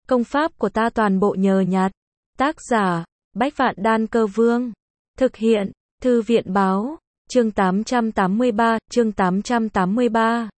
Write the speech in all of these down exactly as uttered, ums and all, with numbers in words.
Công pháp của ta toàn bộ nhờ nhặt. Tác giả, Bách Vạn Đan Cơ Vương. Thực hiện, Thư viện Báo. Chương tám trăm tám mươi ba, chương tám trăm tám mươi ba.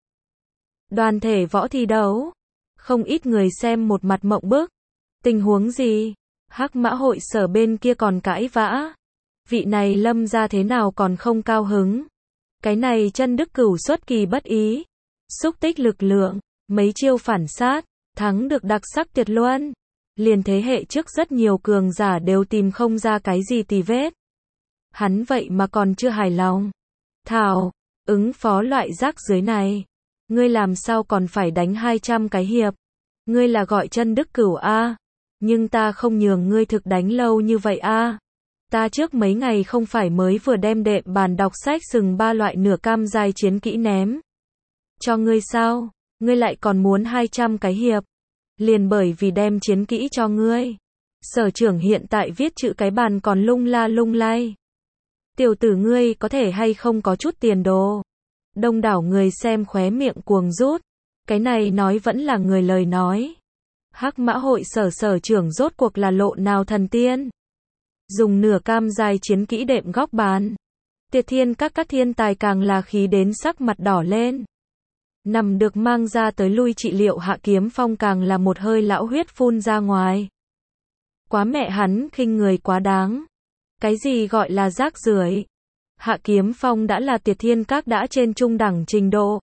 Đoàn thể võ thi đấu. Không ít người xem một mặt mộng bức. Tình huống gì? Hắc Mã hội sở bên kia còn cãi vã. Vị này Lâm gia thế nào còn không cao hứng? Cái này Chân Đức Cửu xuất kỳ bất ý. Xúc tích lực lượng, mấy chiêu phản sát, thắng được đặc sắc tuyệt luân. Liền thế hệ trước rất nhiều cường giả đều tìm không ra cái gì tì vết. Hắn vậy mà còn chưa hài lòng. Thảo, ứng phó loại rác dưới này. Ngươi làm sao còn phải đánh hai trăm cái hiệp? Ngươi là gọi Chân Đức Cửu a? Nhưng ta không nhường ngươi thực đánh lâu như vậy a. Ta trước mấy ngày không phải mới vừa đem đệm bàn đọc sách sừng ba loại nửa cam giai chiến kỹ ném cho ngươi sao? Ngươi lại còn muốn hai trăm cái hiệp. Liền bởi vì đem chiến kỹ cho ngươi. Sở trưởng hiện tại viết chữ cái bàn còn lung la lung lay. Tiểu tử ngươi có thể hay không có chút tiền đồ. Đông đảo người xem khóe miệng cuồng rút. Cái này nói vẫn là người lời nói. Hắc Mã hội sở sở trưởng rốt cuộc là lộ nào thần tiên. Dùng nửa cam giai chiến kỹ đệm góc bàn. Tiệt thiên các các thiên tài càng là khí đến sắc mặt đỏ lên. Nằm được mang ra tới lui trị liệu Hạ Kiếm Phong càng là một hơi lão huyết phun ra ngoài. Quá mẹ hắn khinh người quá đáng. Cái gì gọi là rác rưởi? Hạ Kiếm Phong đã là tiệt thiên các đã trên trung đẳng trình độ.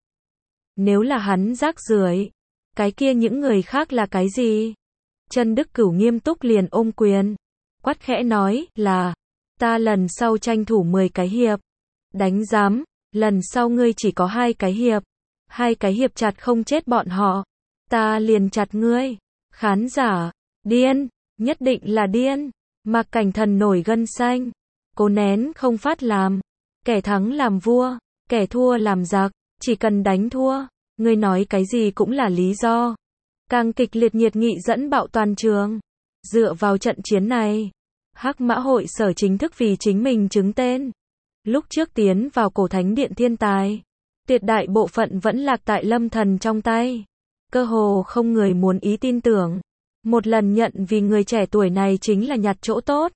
Nếu là hắn rác rưởi, cái kia những người khác là cái gì? Chân Đức Cửu nghiêm túc liền ôm quyền. Quát khẽ nói là, ta lần sau tranh thủ mười cái hiệp. Đánh giám, lần sau ngươi chỉ có hai cái hiệp. Hai cái hiệp chặt không chết bọn họ. Ta liền chặt ngươi. Khán giả, điên, nhất định là điên. Mạc Cảnh Thần nổi gân xanh. Cố nén không phát làm. Kẻ thắng làm vua, kẻ thua làm giặc. Chỉ cần đánh thua, ngươi nói cái gì cũng là lý do. Càng kịch liệt nhiệt nghị dẫn bạo toàn trường. Dựa vào trận chiến này, Hắc Mã hội sở chính thức vì chính mình chứng tên. Lúc trước tiến vào cổ thánh điện thiên tài, tuyệt đại bộ phận vẫn lạc tại Lâm Thần trong tay. Cơ hồ không người muốn ý tin tưởng. Một lần nhận vì người trẻ tuổi này chính là nhặt chỗ tốt.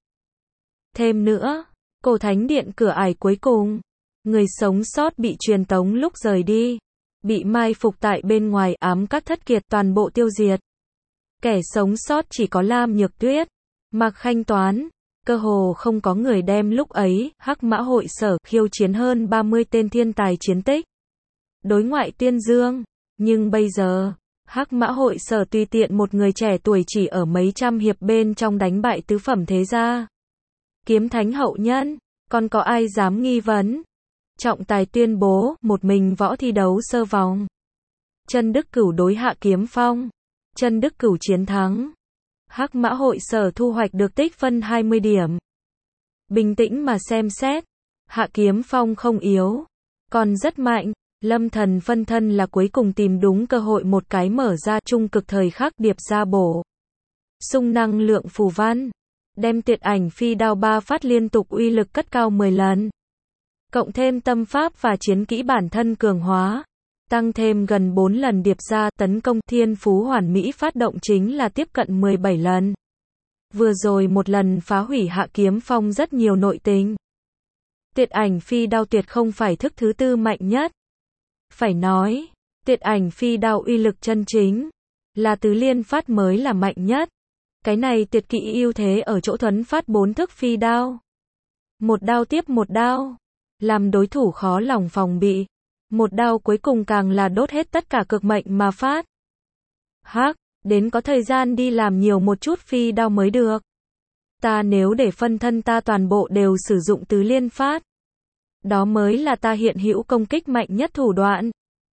Thêm nữa, cổ thánh điện cửa ải cuối cùng, người sống sót bị truyền tống lúc rời đi, bị mai phục tại bên ngoài ám các thất kiệt toàn bộ tiêu diệt. Kẻ sống sót chỉ có Lam Nhược Tuyết, Mạc Khanh Toán, cơ hồ không có người đem lúc ấy Hắc Mã hội sở khiêu chiến hơn ba mươi tên thiên tài chiến tích. Đối ngoại tuyên dương, nhưng bây giờ, Hắc Mã hội sở tùy tiện một người trẻ tuổi chỉ ở mấy trăm hiệp bên trong đánh bại tứ phẩm thế gia. Kiếm thánh hậu nhân, còn có ai dám nghi vấn? Trọng tài tuyên bố, một mình võ thi đấu sơ vòng. Chân Đức Cửu đối Hạ Kiếm Phong. Chân Đức Cửu chiến thắng. Hắc Mã hội sở thu hoạch được tích phân hai mươi điểm. Bình tĩnh mà xem xét, Hạ Kiếm Phong không yếu, còn rất mạnh. Lâm Thần phân thân là cuối cùng tìm đúng cơ hội một cái mở ra trung cực thời khắc điệp ra bổ. Xung năng lượng phù văn, đem tuyệt ảnh phi đao ba phát liên tục uy lực cất cao mười lần. Cộng thêm tâm pháp và chiến kỹ bản thân cường hóa, tăng thêm gần bốn lần điệp ra tấn công thiên phú hoàn mỹ phát động chính là tiếp cận mười bảy lần. Vừa rồi một lần phá hủy Hạ Kiếm Phong rất nhiều nội tình. Tuyệt ảnh phi đao tuyệt không phải thức thứ tư mạnh nhất. Phải nói, tuyệt ảnh phi đao uy lực chân chính, là tứ liên phát mới là mạnh nhất. Cái này tuyệt kỹ ưu thế ở chỗ thuấn phát bốn thức phi đao. Một đao tiếp một đao, làm đối thủ khó lòng phòng bị. Một đao cuối cùng càng là đốt hết tất cả cực mệnh mà phát. Hắc, đến có thời gian đi làm nhiều một chút phi đao mới được. Ta nếu để phân thân ta toàn bộ đều sử dụng tứ liên phát, đó mới là ta hiện hữu công kích mạnh nhất thủ đoạn.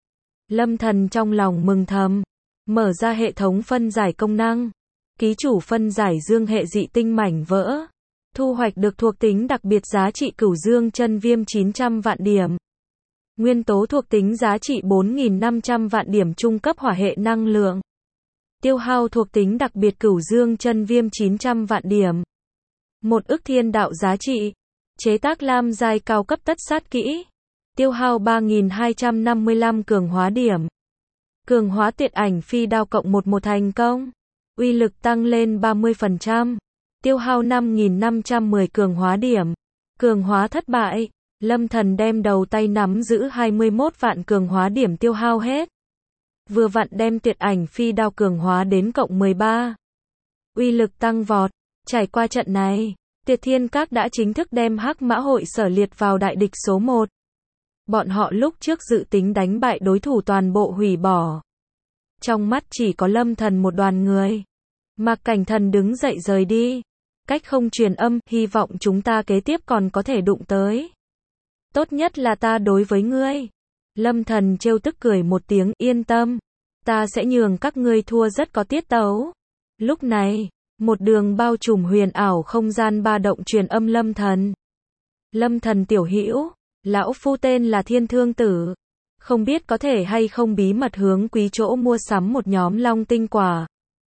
Lâm Thần trong lòng mừng thầm, mở ra hệ thống phân giải công năng, ký chủ phân giải dương hệ dị tinh mảnh vỡ, thu hoạch được thuộc tính đặc biệt giá trị cửu dương chân viêm chín trăm vạn điểm. Nguyên tố thuộc tính giá trị bốn nghìn năm trăm vạn điểm trung cấp hỏa hệ năng lượng. Tiêu hao thuộc tính đặc biệt cửu dương chân viêm chín trăm vạn điểm. Một ức thiên đạo giá trị. Chế tác lam giai cao cấp tất sát kỹ. Tiêu hao ba nghìn hai trăm năm mươi lăm cường hóa điểm. Cường hóa tuyệt ảnh phi đao cộng một một thành công. uy lực tăng lên ba mươi phần trăm, tiêu hao năm nghìn năm trăm mười cường hóa điểm. Cường hóa thất bại, Lâm Thần đem đầu tay nắm giữ hai mươi mốt vạn cường hóa điểm tiêu hao hết. Vừa vặn đem tuyệt ảnh phi đao cường hóa đến cộng mười ba. Uy lực tăng vọt, trải qua trận này, Tiệt Thiên Các đã chính thức đem Hắc Mã Hội Sở liệt vào đại địch số một. Bọn họ lúc trước dự tính đánh bại đối thủ toàn bộ hủy bỏ. Trong mắt chỉ có Lâm Thần một đoàn người. Mạc Cảnh Thần đứng dậy rời đi. Cách không truyền âm, hy vọng chúng ta kế tiếp còn có thể đụng tới. Tốt nhất là ta đối với ngươi. Lâm Thần trêu tức cười một tiếng, yên tâm. Ta sẽ nhường các ngươi thua rất có tiết tấu. Lúc này, một đường bao trùm huyền ảo không gian ba động truyền âm Lâm Thần. Lâm Thần tiểu hữu, lão phu tên là Thiên Thương Tử. Không biết có thể hay không bí mật hướng quý chỗ mua sắm một nhóm long tinh quả.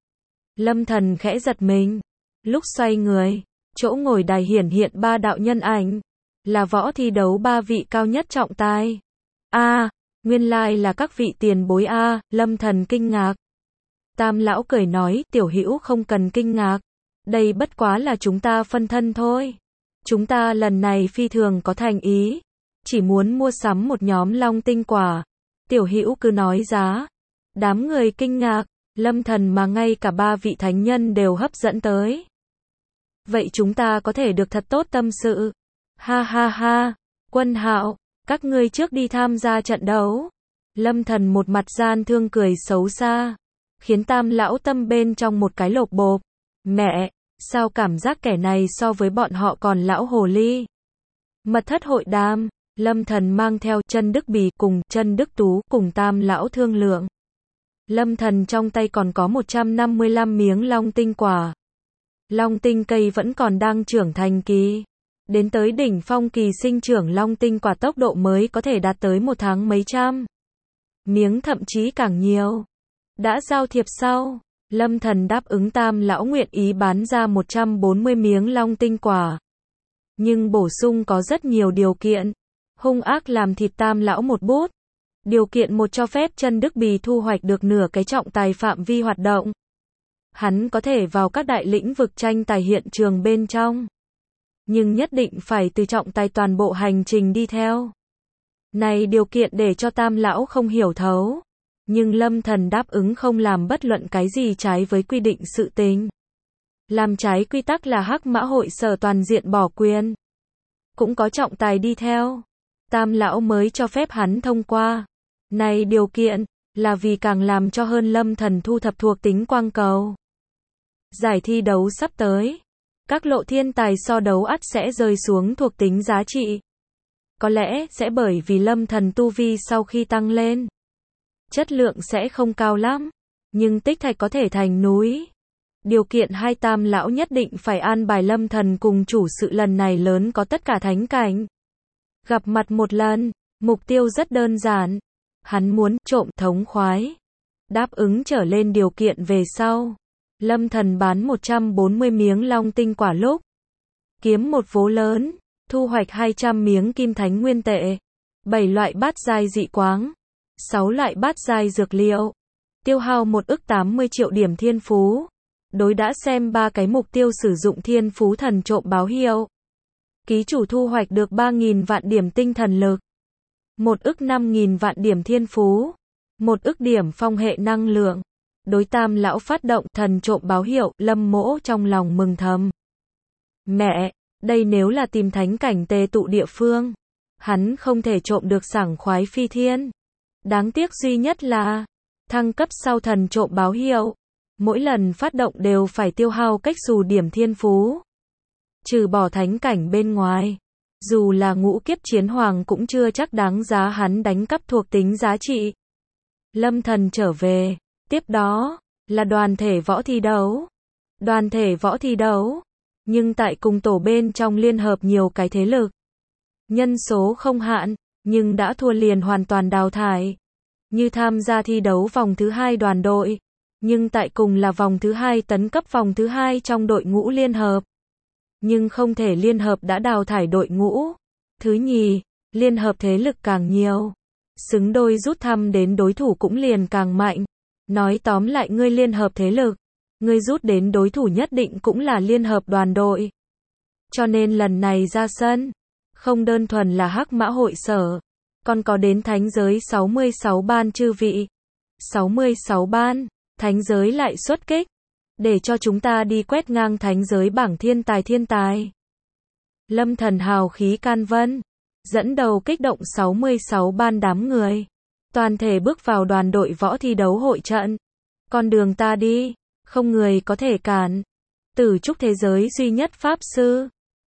Lâm Thần khẽ giật mình. Lúc xoay người, chỗ ngồi đài hiển hiện ba đạo nhân ảnh. Là võ thi đấu ba vị cao nhất trọng tài. A, à, nguyên lai là các vị tiền bối A, à, Lâm Thần kinh ngạc. Tam lão cười nói, tiểu hữu không cần kinh ngạc. Đây bất quá là chúng ta phân thân thôi. Chúng ta lần này phi thường có thành ý. Chỉ muốn mua sắm một nhóm long tinh quả. Tiểu hữu cứ nói giá. Đám người kinh ngạc, Lâm Thần mà ngay cả ba vị thánh nhân đều hấp dẫn tới. Vậy chúng ta có thể được thật tốt tâm sự. Ha ha ha, Quân Hạo, các ngươi trước đi tham gia trận đấu. Lâm Thần một mặt gian thương cười xấu xa, khiến Tam lão tâm bên trong một cái lột bộp. Mẹ, sao cảm giác kẻ này so với bọn họ còn lão hồ ly. Mật thất hội đàm, Lâm Thần mang theo Chân Đức Bì cùng Chân Đức Tú cùng Tam lão thương lượng. Lâm Thần trong tay còn có một trăm năm mươi lăm miếng long tinh quả. Long tinh cây vẫn còn đang trưởng thành kỳ. Đến tới đỉnh phong kỳ sinh trưởng long tinh quả tốc độ mới có thể đạt tới một tháng mấy trăm miếng, thậm chí càng nhiều. Đã giao thiệp sau, Lâm Thần đáp ứng Tam lão nguyện ý bán ra một trăm bốn mươi miếng long tinh quả. Nhưng bổ sung có rất nhiều điều kiện. Hung ác làm thịt Tam lão một bút. Điều kiện một, cho phép Chân Đức Bì thu hoạch được nửa cái trọng tài phạm vi hoạt động. Hắn có thể vào các đại lĩnh vực tranh tài hiện trường bên trong. Nhưng nhất định phải từ trọng tài toàn bộ hành trình đi theo. Này điều kiện để cho Tam lão không hiểu thấu. Nhưng Lâm Thần đáp ứng không làm bất luận cái gì trái với quy định sự tình. Làm trái quy tắc là Hắc Mã Hội Sở toàn diện bỏ quyền. Cũng có trọng tài đi theo. Tam lão mới cho phép hắn thông qua. Này điều kiện, là vì càng làm cho hơn Lâm Thần thu thập thuộc tính quang cầu. Giải thi đấu sắp tới. Các lộ thiên tài so đấu ắt sẽ rơi xuống thuộc tính giá trị. Có lẽ sẽ bởi vì Lâm Thần tu vi sau khi tăng lên. Chất lượng sẽ không cao lắm. Nhưng tích thạch có thể thành núi. Điều kiện hai, Tam lão nhất định phải an bài Lâm Thần cùng chủ sự lần này lớn có tất cả thánh cảnh. Gặp mặt một lần, mục tiêu rất đơn giản. Hắn muốn trộm thống khoái. Đáp ứng trở lên điều kiện về sau. Lâm Thần bán một trăm bốn mươi miếng long tinh quả lúc. Kiếm một vố lớn. Thu hoạch hai trăm miếng kim thánh nguyên tệ. bảy loại bát giai dị quáng. sáu loại bát giai dược liệu. Tiêu hao một ức tám mươi triệu điểm thiên phú. Đối đã xem ba cái mục tiêu sử dụng thiên phú thần trộm báo hiệu. Ký chủ thu hoạch được ba nghìn vạn điểm tinh thần lực. một ức năm nghìn vạn điểm thiên phú. một ức điểm phong hệ năng lượng. Đối Tam lão phát động thần trộm báo hiệu, Lâm Mỗ trong lòng mừng thầm. Mẹ, đây nếu là tìm thánh cảnh tề tụ địa phương. Hắn không thể trộm được sảng khoái phi thiên. Đáng tiếc duy nhất là, thăng cấp sau thần trộm báo hiệu. Mỗi lần phát động đều phải tiêu hao cách xù điểm thiên phú. Trừ bỏ thánh cảnh bên ngoài. Dù là ngũ kiếp chiến hoàng cũng chưa chắc đáng giá hắn đánh cắp thuộc tính giá trị. Lâm Thần trở về. Tiếp đó, là đoàn thể võ thi đấu. Đoàn thể võ thi đấu. Nhưng tại cùng tổ bên trong liên hợp nhiều cái thế lực. Nhân số không hạn, nhưng đã thua liền hoàn toàn đào thải. Như tham gia thi đấu vòng thứ hai đoàn đội. Nhưng tại cùng là vòng thứ hai tấn cấp vòng thứ hai trong đội ngũ liên hợp. Nhưng không thể liên hợp đã đào thải đội ngũ. Thứ nhì, liên hợp thế lực càng nhiều. Xứng đôi rút thăm đến đối thủ cũng liền càng mạnh. Nói tóm lại ngươi liên hợp thế lực. Ngươi rút đến đối thủ nhất định cũng là liên hợp đoàn đội. Cho nên lần này ra sân, không đơn thuần là Hắc Mã hội sở, còn có đến thánh giới sáu mươi sáu ban chư vị. sáu mươi sáu ban, thánh giới lại xuất kích, để cho chúng ta đi quét ngang thánh giới bảng thiên tài thiên tài. Lâm Thần hào khí can vân, dẫn đầu kích động sáu mươi sáu ban đám người, toàn thể bước vào đoàn đội võ thi đấu hội trận. Con đường ta đi, không người có thể cản. Tử trúc thế giới duy nhất pháp sư,